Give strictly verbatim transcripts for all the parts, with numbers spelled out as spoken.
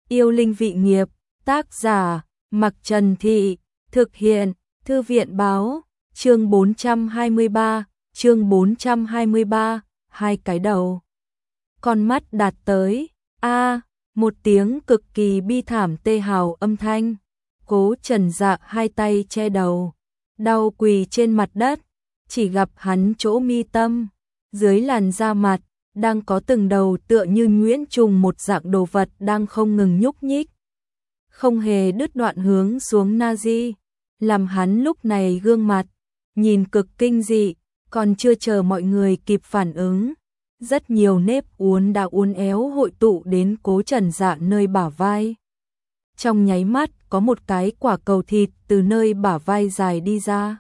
Yêu linh vị nghiệp, tác giả, Mặc Trần Thị, thực hiện, Thư viện báo, chương bốn trăm hai mươi ba, chương bốn trăm hai mươi ba, hai cái đầu. Con mắt đạt tới, a một tiếng cực kỳ bi thảm tê hào âm thanh. Cố Trần Dạ hai tay che đầu, đau quỳ trên mặt đất, chỉ gặp hắn chỗ mi tâm, dưới làn da mặt, đang có từng đầu tựa như nhuyễn trùng một dạng đồ vật đang không ngừng nhúc nhích. Không hề đứt đoạn hướng xuống Nazi, làm hắn lúc này gương mặt, nhìn cực kinh dị, còn chưa chờ mọi người kịp phản ứng. Rất nhiều nếp uốn đã uốn éo hội tụ đến Cố Trần Dạ nơi bả vai. Trong nháy mắt có một cái quả cầu thịt từ nơi bả vai dài đi ra,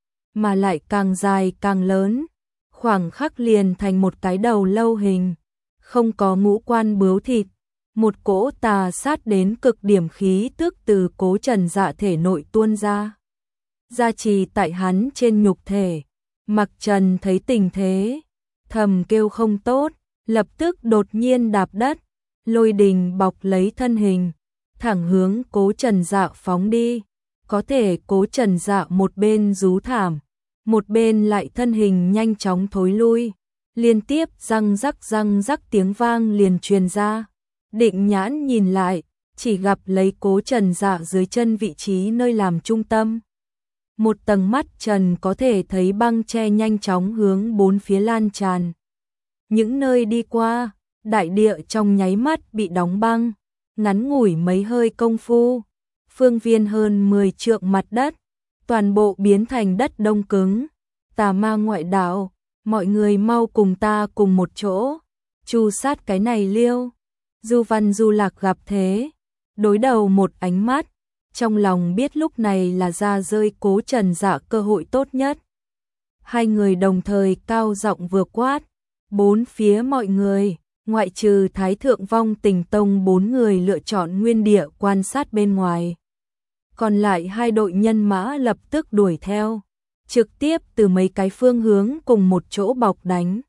mà lại càng dài càng lớn, khoảng khắc liền thành một cái đầu lâu hình, không có ngũ quan bướu thịt. Một cỗ tà sát đến cực điểm khí tức từ Cố Trần Dạ thể nội tuôn ra, gia trì tại hắn trên nhục thể. Mặc Trần thấy tình thế, thầm kêu không tốt, lập tức đột nhiên đạp đất, lôi đình bọc lấy thân hình, thẳng hướng Cố Trần Dạ phóng đi. Có thể Cố Trần Dạ một bên rú thảm, một bên lại thân hình nhanh chóng thối lui, liên tiếp răng rắc răng rắc tiếng vang liền truyền ra. Định nhãn nhìn lại, chỉ gặp lấy Cố Trần Dạ dưới chân vị trí nơi làm trung tâm. Một tầng mắt trần có thể thấy băng che nhanh chóng hướng bốn phía lan tràn. Những nơi đi qua, đại địa trong nháy mắt bị đóng băng, ngắn ngủi mấy hơi công phu, phương viên hơn mười trượng mặt đất, toàn bộ biến thành đất đông cứng. Tà ma ngoại đạo, mọi người mau cùng ta cùng một chỗ, tru sát cái này liêu. Du Văn Du Lạc gặp thế, đối đầu một ánh mắt, trong lòng biết lúc này là ra rơi Cố Trần Dạ cơ hội tốt nhất. Hai người đồng thời cao giọng vừa quát, bốn phía mọi người, ngoại trừ Thái Thượng Vong Tình Tông bốn người lựa chọn nguyên địa quan sát bên ngoài. Còn lại hai đội nhân mã lập tức đuổi theo, trực tiếp từ mấy cái phương hướng cùng một chỗ bọc đánh.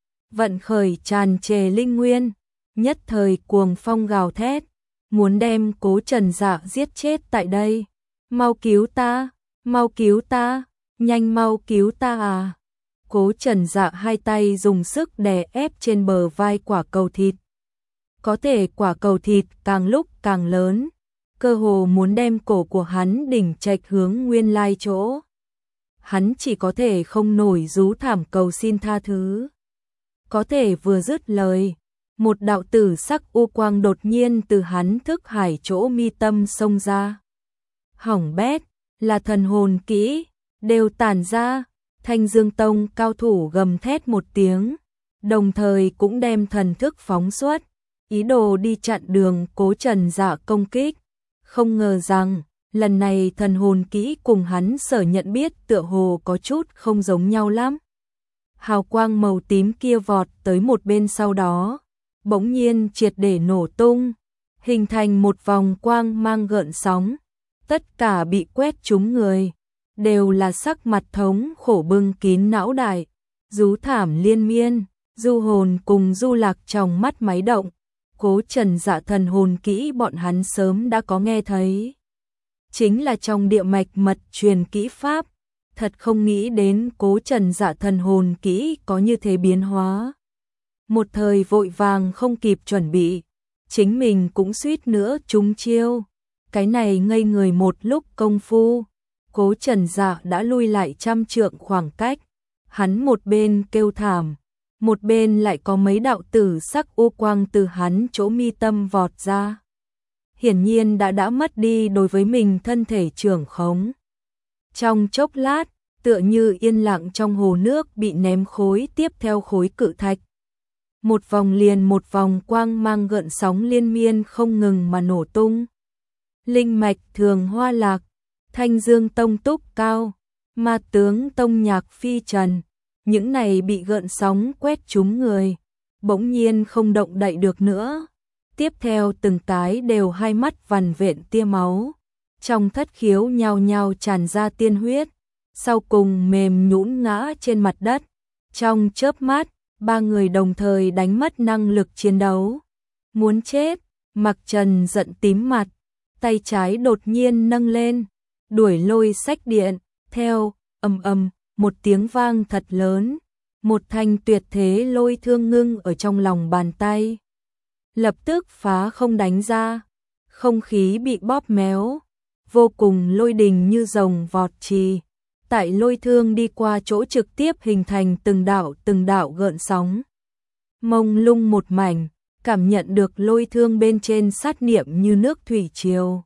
Vận khởi tràn trề linh nguyên, nhất thời cuồng phong gào thét, muốn đem Cố Trần Dạ giết chết tại đây. Mau cứu ta, mau cứu ta, nhanh mau cứu ta à. Cố Trần Dạ hai tay dùng sức đè ép trên bờ vai quả cầu thịt. Có thể quả cầu thịt càng lúc càng lớn, cơ hồ muốn đem cổ của hắn đỉnh trạch hướng nguyên lai chỗ. Hắn chỉ có thể không nổi rú thảm cầu xin tha thứ. Có thể vừa dứt lời, một đạo tử sắc u quang đột nhiên từ hắn thức hải chỗ mi tâm xông ra. Hỏng bét, là thần hồn kỹ, đều tản ra. Thanh Dương Tông cao thủ gầm thét một tiếng, đồng thời cũng đem thần thức phóng xuất, ý đồ đi chặn đường Cố Trần Dạ công kích. Không ngờ rằng, lần này thần hồn kỹ cùng hắn sở nhận biết tựa hồ có chút không giống nhau lắm. Hào quang màu tím kia vọt tới một bên sau đó, bỗng nhiên triệt để nổ tung, hình thành một vòng quang mang gợn sóng, tất cả bị quét trúng người, đều là sắc mặt thống khổ bưng kín não đại, rú thảm liên miên. Du Hồn cùng Du Lạc trong mắt máy động, Cố Trần Dạ thần hồn kỹ bọn hắn sớm đã có nghe thấy, chính là trong địa mạch mật truyền kỹ pháp, thật không nghĩ đến Cố Trần Dạ thần hồn kỹ có như thế biến hóa. Một thời vội vàng không kịp chuẩn bị, chính mình cũng suýt nữa trúng chiêu. Cái này ngây người một lúc công phu, Cố Trần Dạ đã lui lại trăm trượng khoảng cách. Hắn một bên kêu thảm, một bên lại có mấy đạo tử sắc u quang từ hắn chỗ mi tâm vọt ra. Hiển nhiên đã đã mất đi đối với mình thân thể trưởng khống. Trong chốc lát, tựa như yên lặng trong hồ nước bị ném khối tiếp theo khối cự thạch. Một vòng liền một vòng quang mang gợn sóng liên miên không ngừng mà nổ tung. Linh mạch Thường Hoa Lạc, Thanh Dương Tông Túc Cao, Ma Tướng Tông Nhạc Phi Trần, những này bị gợn sóng quét trúng người, bỗng nhiên không động đậy được nữa. Tiếp theo từng cái đều hai mắt vằn vện tia máu, trong thất khiếu nhao nhao tràn ra tiên huyết, sau cùng mềm nhũn ngã trên mặt đất. Trong chớp mắt, ba người đồng thời đánh mất năng lực chiến đấu. Muốn chết, Mặc Trần giận tím mặt, tay trái đột nhiên nâng lên, đuổi lôi sách điện, theo, ầm ầm, một tiếng vang thật lớn, một thanh tuyệt thế lôi thương ngưng ở trong lòng bàn tay. Lập tức phá không đánh ra, không khí bị bóp méo, vô cùng lôi đình như rồng vọt trì. Tại lôi thương đi qua chỗ trực tiếp hình thành từng đạo từng đạo gợn sóng. Mông lung một mảnh, cảm nhận được lôi thương bên trên sát niệm như nước thủy triều.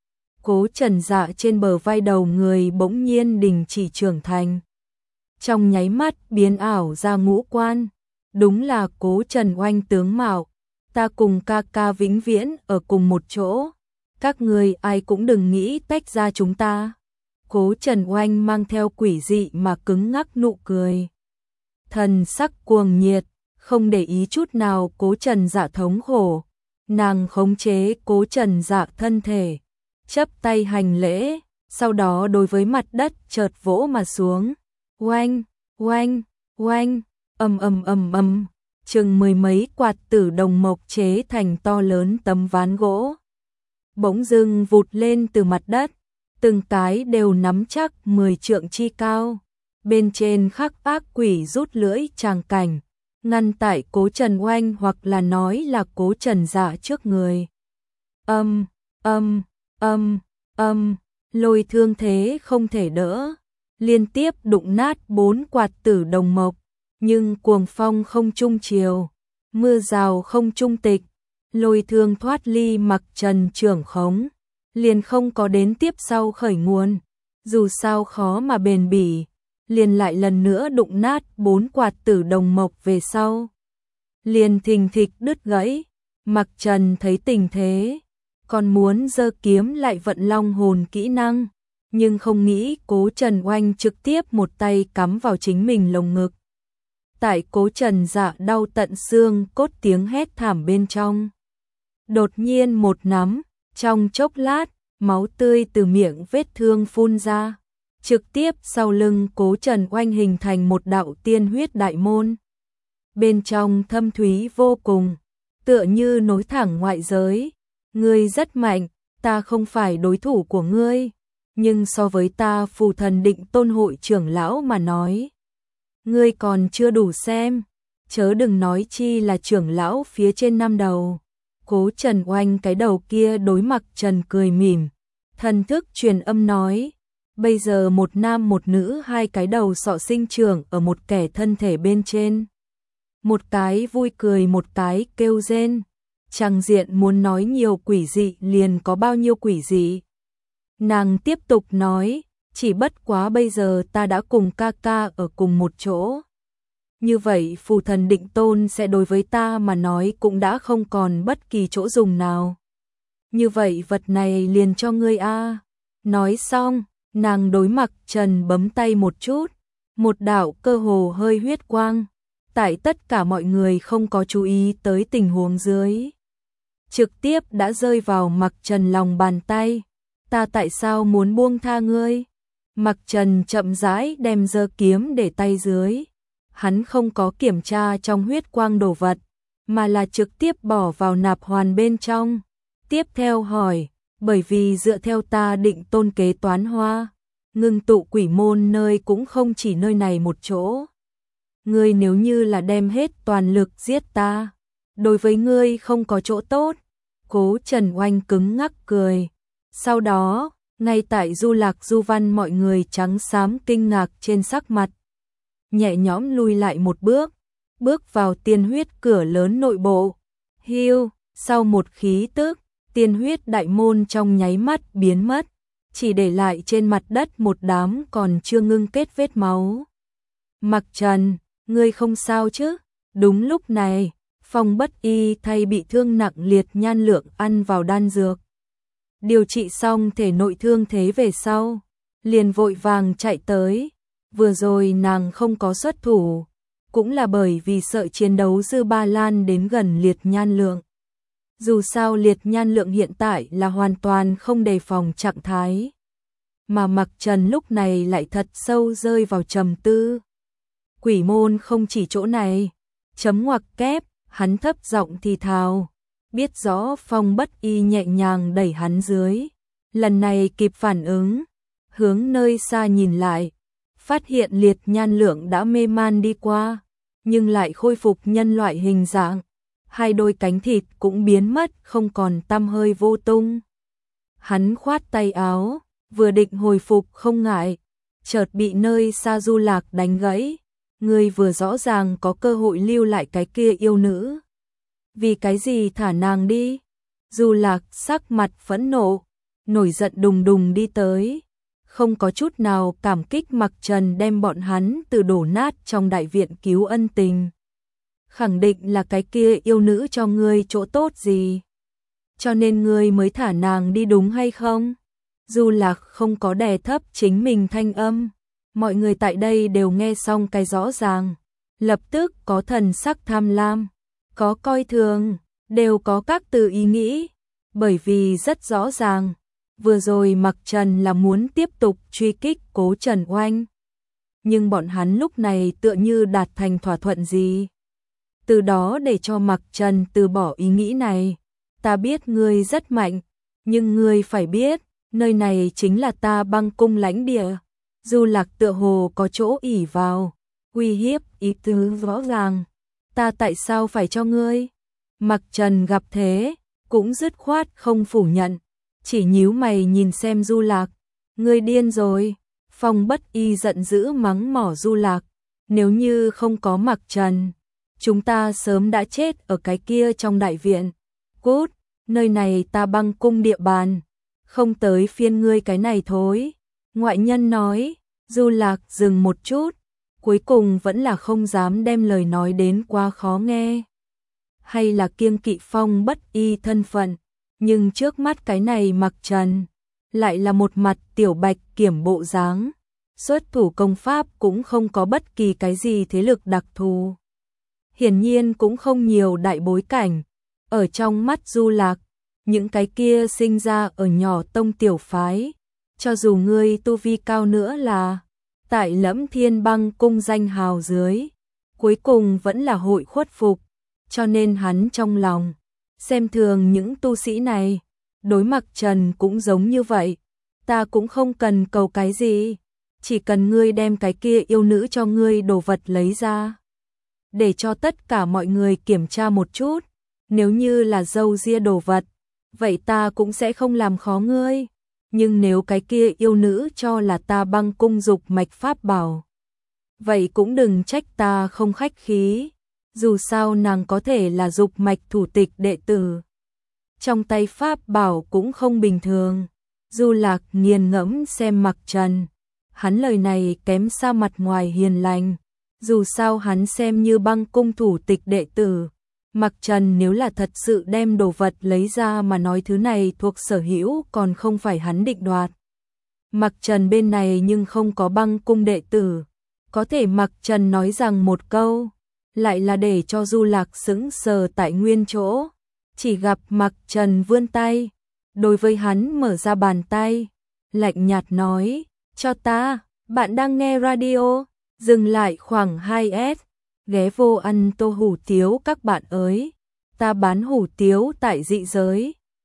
Cố Trần Dạ trên bờ vai đầu người bỗng nhiên đình chỉ trưởng thành. Trong nháy mắt biến ảo ra ngũ quan, đúng là Cố Trần Oanh tướng mạo, ta cùng ca ca vĩnh viễn ở cùng một chỗ, các người ai cũng đừng nghĩ tách ra chúng ta. Cố Trần Oanh mang theo quỷ dị mà cứng ngắc nụ cười. Thần sắc cuồng nhiệt, không để ý chút nào Cố Trần Dạ thống khổ. Nàng khống chế Cố Trần Dạ thân thể, chấp tay hành lễ, sau đó đối với mặt đất chợt vỗ mà xuống. Oanh, oanh, oanh, ầm ầm ầm ầm, chừng mười mấy quạt tử đồng mộc chế thành to lớn tấm ván gỗ. Bỗng dưng vụt lên từ mặt đất, từng cái đều nắm chắc mười trượng chi cao. Bên trên khắc ác quỷ rút lưỡi tràng cảnh, ngăn tại Cố Trần Oanh hoặc là nói là Cố Trần Dạ trước người. Âm, âm, âm, âm, lôi thương thế không thể đỡ, liên tiếp đụng nát bốn quạt tử đồng mộc, nhưng cuồng phong không trung chiều, mưa rào không trung tịch, lôi thương thoát ly Mặc Trần trưởng khống, liền không có đến tiếp sau khởi nguồn, dù sao khó mà bền bỉ, liền lại lần nữa đụng nát bốn quạt tử đồng mộc về sau. Liền thình thịch đứt gãy, Mặc Trần thấy tình thế, còn muốn giơ kiếm lại vận long hồn kỹ năng, nhưng không nghĩ Cố Trần Oanh trực tiếp một tay cắm vào chính mình lồng ngực. Tại Cố Trần Dạ đau tận xương cốt tiếng hét thảm bên trong. Đột nhiên một nắm, trong chốc lát, máu tươi từ miệng vết thương phun ra, trực tiếp sau lưng Cố Trần Oanh hình thành một đạo tiên huyết đại môn. Bên trong thâm thúy vô cùng, tựa như nối thẳng ngoại giới. Ngươi rất mạnh, ta không phải đối thủ của ngươi, nhưng so với ta Phù Thần Định Tôn hội trưởng lão mà nói, ngươi còn chưa đủ xem, chớ đừng nói chi là trưởng lão phía trên năm đầu. Cố Trần Oanh cái đầu kia đối Mặc Trần cười mỉm, thần thức truyền âm nói, bây giờ một nam một nữ hai cái đầu sọ sinh trưởng ở một kẻ thân thể bên trên. Một cái vui cười một cái kêu rên, tràng diện muốn nói nhiều quỷ dị liền có bao nhiêu quỷ dị. Nàng tiếp tục nói, chỉ bất quá bây giờ ta đã cùng ca ca ở cùng một chỗ. Như vậy Phù Thần Định Tôn sẽ đối với ta mà nói cũng đã không còn bất kỳ chỗ dùng nào. Như vậy vật này liền cho ngươi a. Nói xong, nàng đối Mặc Trần bấm tay một chút, một đạo cơ hồ hơi huyết quang, tại tất cả mọi người không có chú ý tới tình huống dưới, trực tiếp đã rơi vào Mặc Trần lòng bàn tay. Ta tại sao muốn buông tha ngươi? Mặc Trần chậm rãi đem giơ kiếm để tay dưới. Hắn không có kiểm tra trong huyết quang đồ vật, mà là trực tiếp bỏ vào nạp hoàn bên trong. Tiếp theo hỏi, bởi vì dựa theo ta Định Tôn kế toán hoa, ngưng tụ quỷ môn nơi cũng không chỉ nơi này một chỗ. Ngươi nếu như là đem hết toàn lực giết ta, đối với ngươi không có chỗ tốt. Cố Trần Oanh cứng ngắc cười. Sau đó, ngay tại Du Lạc Du Văn mọi người trắng xám kinh ngạc trên sắc mặt, nhẹ nhõm lui lại một bước, bước vào tiên huyết cửa lớn nội bộ. Hiu, sau một khí tức, tiên huyết đại môn trong nháy mắt biến mất, chỉ để lại trên mặt đất một đám còn chưa ngưng kết vết máu. Mặc Trần, ngươi không sao chứ? Đúng lúc này, Phong Bất Y thay bị thương nặng liệt nhan lượng ăn vào đan dược. Điều trị xong thể nội thương thế về sau, liền vội vàng chạy tới. Vừa rồi nàng không có xuất thủ, cũng là bởi vì sợ chiến đấu dư ba lan đến gần liệt nhan lượng. Dù sao liệt nhan lượng hiện tại là hoàn toàn không đề phòng trạng thái. Mà Mặc Trần lúc này lại thật sâu rơi vào trầm tư. Quỷ môn không chỉ chỗ này, chấm ngoặc kép, hắn thấp giọng thì thào. biết rõ Phong Bất Y nhẹ nhàng đẩy hắn dưới, lần này kịp phản ứng, hướng nơi xa nhìn lại, phát hiện Liệt Nhan Lượng đã mê man đi qua, nhưng lại khôi phục nhân loại hình dạng, hai đôi cánh thịt cũng biến mất không còn tăm hơi vô tung. Hắn khoát tay áo, vừa định hồi phục không ngại, chợt bị nơi xa Du Lạc đánh gãy, ngươi vừa rõ ràng có cơ hội lưu lại cái kia yêu nữ, vì cái gì thả nàng đi? Du Lạc sắc mặt phẫn nộ, nổi giận đùng đùng đi tới, không có chút nào cảm kích Mặc Trần đem bọn hắn từ đổ nát trong đại viện cứu ân tình. Khẳng định là cái kia yêu nữ cho ngươi chỗ tốt gì, cho nên ngươi mới thả nàng đi đúng hay không? Du Lạc không có đè thấp chính mình thanh âm, mọi người tại đây đều nghe xong cái rõ ràng, lập tức có thần sắc tham lam, có coi thường, đều có các từ ý nghĩ, bởi vì rất rõ ràng, vừa rồi Mặc Trần là muốn tiếp tục truy kích Cố Trần Oanh. Nhưng bọn hắn lúc này tựa như đạt thành thỏa thuận gì. Từ đó để cho Mặc Trần từ bỏ ý nghĩ này, ta biết ngươi rất mạnh, nhưng ngươi phải biết, nơi này chính là ta Băng Cung lãnh địa. Du Lạc tựa hồ có chỗ ỷ vào, uy hiếp ý tứ rõ ràng. Ta tại sao phải cho ngươi? Mặc Trần gặp thế, cũng dứt khoát không phủ nhận, chỉ nhíu mày nhìn xem Du Lạc. Ngươi điên rồi. Phong Bất Y giận dữ mắng mỏ Du Lạc. Nếu như không có Mặc Trần, chúng ta sớm đã chết ở cái kia trong đại viện. Cút, nơi này ta Băng Cung địa bàn, không tới phiên ngươi cái này thối. Ngoại nhân nói. Du Lạc dừng một chút, cuối cùng vẫn là không dám đem lời nói đến quá khó nghe. Hay là kiêng kỵ Phong Bất Y thân phận, nhưng trước mắt cái này Mặc Trần, lại là một mặt tiểu bạch kiểm bộ dáng, xuất thủ công pháp cũng không có bất kỳ cái gì thế lực đặc thù. Hiển nhiên cũng không nhiều đại bối cảnh, ở trong mắt Du Lạc, những cái kia sinh ra ở nhỏ tông tiểu phái, cho dù ngươi tu vi cao nữa là tại Lẫm Thiên Băng Cung danh hào dưới, cuối cùng vẫn là hội khuất phục, cho nên hắn trong lòng xem thường những tu sĩ này. Đối Mặc Trần cũng giống như vậy, ta cũng không cần cầu cái gì, chỉ cần ngươi đem cái kia yêu nữ cho ngươi đồ vật lấy ra, để cho tất cả mọi người kiểm tra một chút, nếu như là dâu ria đồ vật, vậy ta cũng sẽ không làm khó ngươi. Nhưng nếu cái kia yêu nữ cho là ta Băng Cung dục mạch pháp bảo, vậy cũng đừng trách ta không khách khí, dù sao nàng có thể là dục mạch thủ tịch đệ tử. Trong tay pháp bảo cũng không bình thường. Du Lạc nghiền ngẫm xem Mặc Trần, hắn lời này kém xa mặt ngoài hiền lành, dù sao hắn xem như Băng Cung thủ tịch đệ tử. Mặc Trần nếu là thật sự đem đồ vật lấy ra mà nói thứ này thuộc sở hữu còn không phải hắn định đoạt. Mặc Trần bên này nhưng không có Băng Cung đệ tử, có thể Mặc Trần nói rằng một câu, lại là để cho Du Lạc sững sờ tại nguyên chỗ, chỉ gặp Mặc Trần vươn tay, đối với hắn mở ra bàn tay, lạnh nhạt nói, cho ta, bạn đang nghe radio, dừng lại khoảng hai S. Ghé vô ăn tô hủ tiếu các bạn ơi, ta bán hủ tiếu tại dị giới,